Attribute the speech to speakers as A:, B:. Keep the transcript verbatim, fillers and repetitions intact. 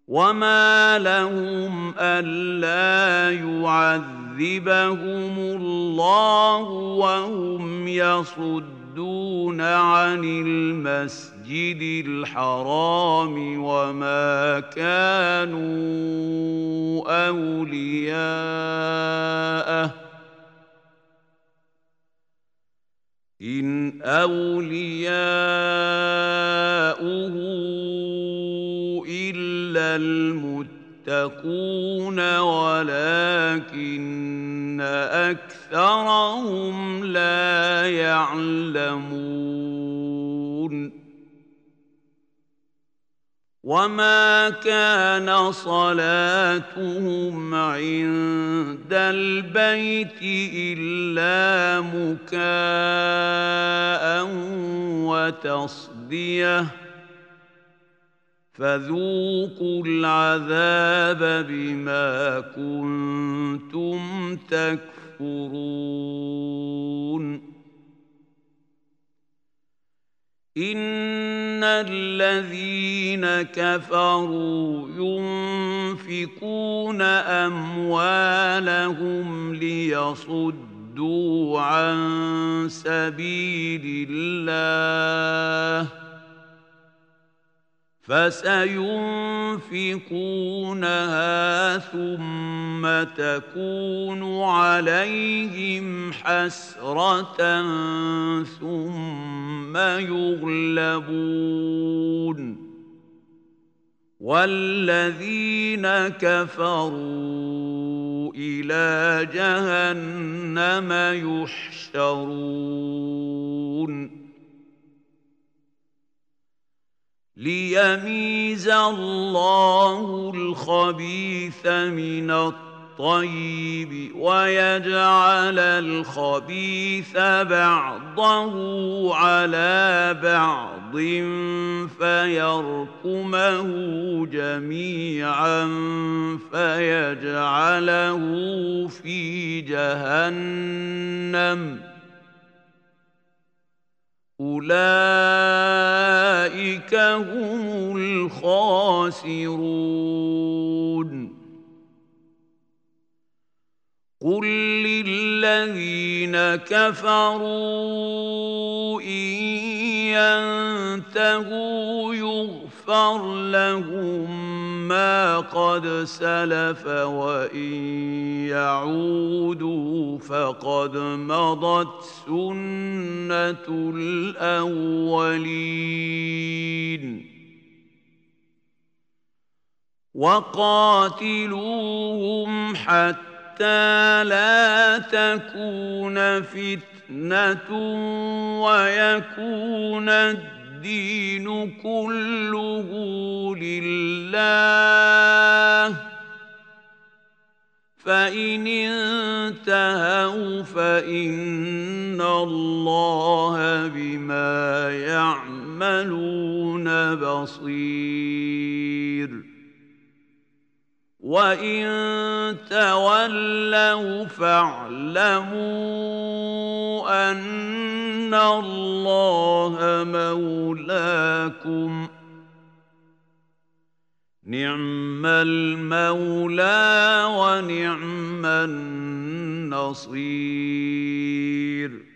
A: وما لهم ألا يعذبهم الله وهم يصدون عن المسجد الحرام وما كانوا أولياءه إن أولياؤه إلا المتقون ولكن أكثرهم لا يعلمون وما كان صلاتهم عند البيت إلا مكاء وتصديه فذوقوا العذاب بما كنتم تكفرون إن الذين كفروا ينفقون أموالهم ليصدوا عن سبيل الله فسينفقونها ثم تكون عليهم حسرة ثم يغلبون والذين كفروا إلى جهنم يحشرون ليميز الله الخبيث من الطيب ويجعل الخبيث بعضه على بعض فيركمه جميعا فيجعله في جهنم أولئك هم الخاسرون قل للذين كفروا إن ينتهوا يغفر لهم ما قد سلف وإن يعودوا فقد مضت سنة الأولين وقاتلوهم حتى حتى لا تكون فتنة ويكون الدين كله لله فإن انتهوا فإن الله بما يعملون بصير وَإِن تَوَلَّوْا فَاعْلَمُوا أَنَّ اللَّهَ مَوْلَاكُمْ نِعْمَ الْمَوْلَى وَنِعْمَ النَّصِيرُ